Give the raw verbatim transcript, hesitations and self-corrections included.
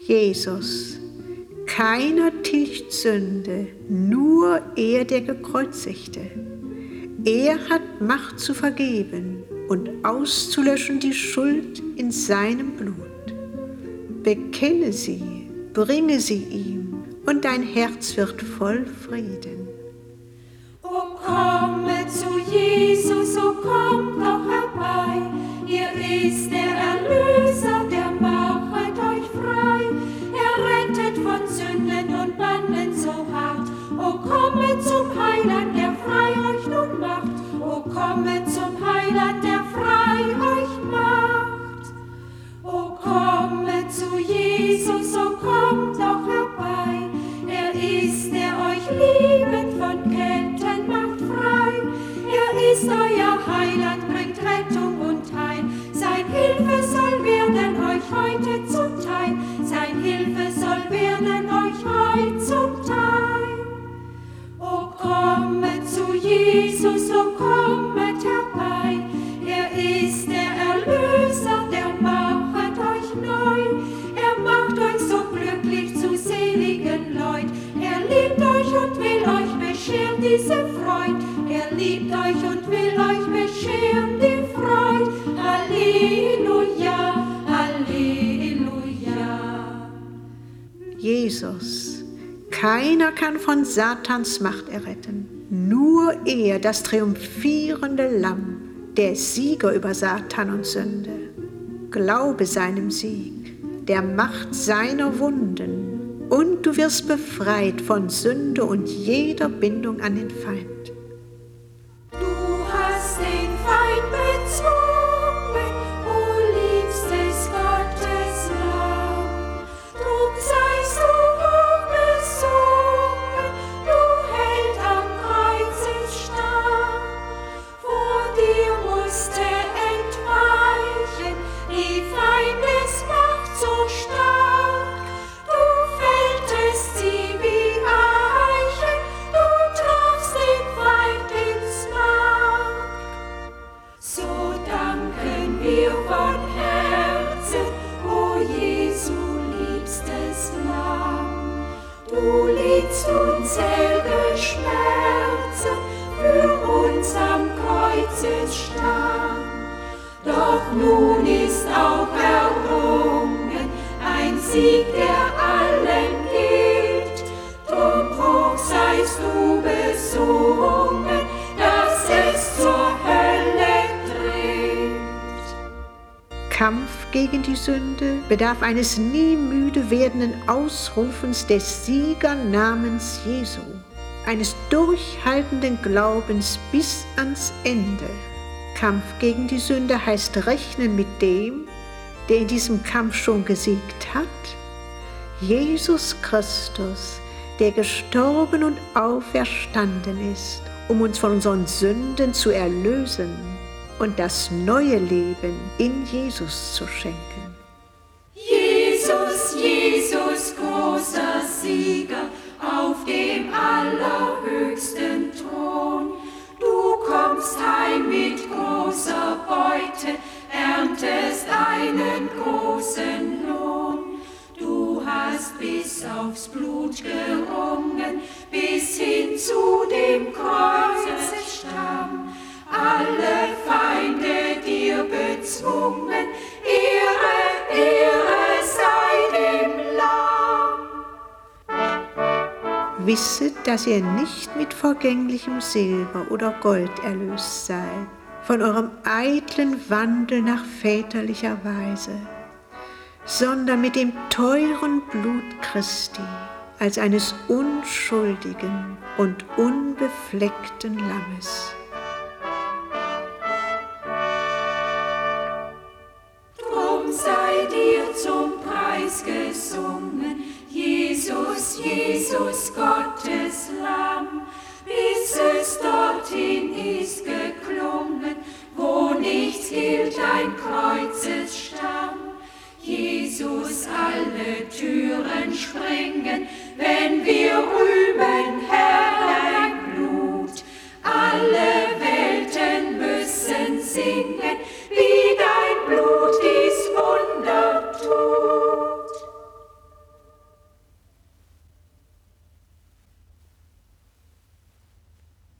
Jesus, keiner tilgt Sünde, nur er, der Gekreuzigte. Er hat Macht zu vergeben und auszulöschen die Schuld in seinem Blut. Bekenne sie, bringe sie ihm, und dein Herz wird voll Frieden. O komme zu Jesus, o kommt doch herbei, er ist der Erlöser, der machet euch frei. Er rettet von Sünden und Banden so hart. O komme zum Heiland, der frei euch nun macht. O komme zum Heiland, der frei euch macht. O komme zu Jesus, o kommt doch herbei. Er ist, der euch liebend von Ketten macht frei. Er ist euer Heiland, bringt Rettung und Heil. Sein Hilfe soll werden euch heute zuteil. Sein Hilfe soll werden euch heute zuteil. O kommet zu Jesus, o kommet herbei. Er ist der Erlöser, der machet euch neu. Er macht euch so glücklich zu seligen Leut. Er liebt euch und will euch bescheren diese Freud. Er liebt euch und will euch bescheren die Freud. Halleluja, Halleluja. Jesus, keiner kann von Satans Macht erretten. Nur er, das triumphierende Lamm, der Sieger über Satan und Sünde. Glaube seinem Sieg, der Macht seiner Wunden, und du wirst befreit von Sünde und jeder Bindung an den Feind. Du hast den Feind bezwungen, o liebstes Gottes Lamm. Drum seist du hoch besungen, du Held am Kreuzes Stamm. Vor dir musste entweichen die Feindesmacht so stark. Du fälltest sie wie Eichen, du trafst den Feind ins Mark. So danken wir von Herzen, o Jesu liebstes Lamm. Du lidst unzählige Schmerzen für uns am Kreuzesstamm. Doch nun ist auch errungen ein Sieg, der allen gilt. Drum hoch seist du besungen, dass es zur Hölle dringt. Kampf gegen die Sünde bedarf eines nie müde werdenden Ausrufens des Siegernamens Jesu, eines durchhaltenden Glaubens bis ans Ende. Kampf gegen die Sünde heißt rechnen mit dem, der in diesem Kampf schon gesiegt hat, Jesus Christus, der gestorben und auferstanden ist, um uns von unseren Sünden zu erlösen und das neue Leben in Jesus zu schenken. Jesus, Jesus, großer Sieger, auf dem allerhöchsten Thron. Du kommst heim mit großer Beute, erntest einen großen Lohn. Du hast bis aufs Blut gerungen, bis hin zu dem Kreuzesstamm. Alle Feinde dir bezwungen, Ehre, Ehre sei dem Lamm. Wisset, dass ihr nicht mit vergänglichem Silber oder Gold erlöst seid, von eurem eitlen Wandel nach väterlicher Weise, sondern mit dem teuren Blut Christi, als eines unschuldigen und unbefleckten Lammes. Drum sei dir zum Preis gesungen, Jesus, Jesus, Gottes Lamm, bis es dorthin ist geklungen, wo nichts gilt, ein Kreuzesstamm. Jesus, alle Türen sprengen, wenn wir rühmen, Herr.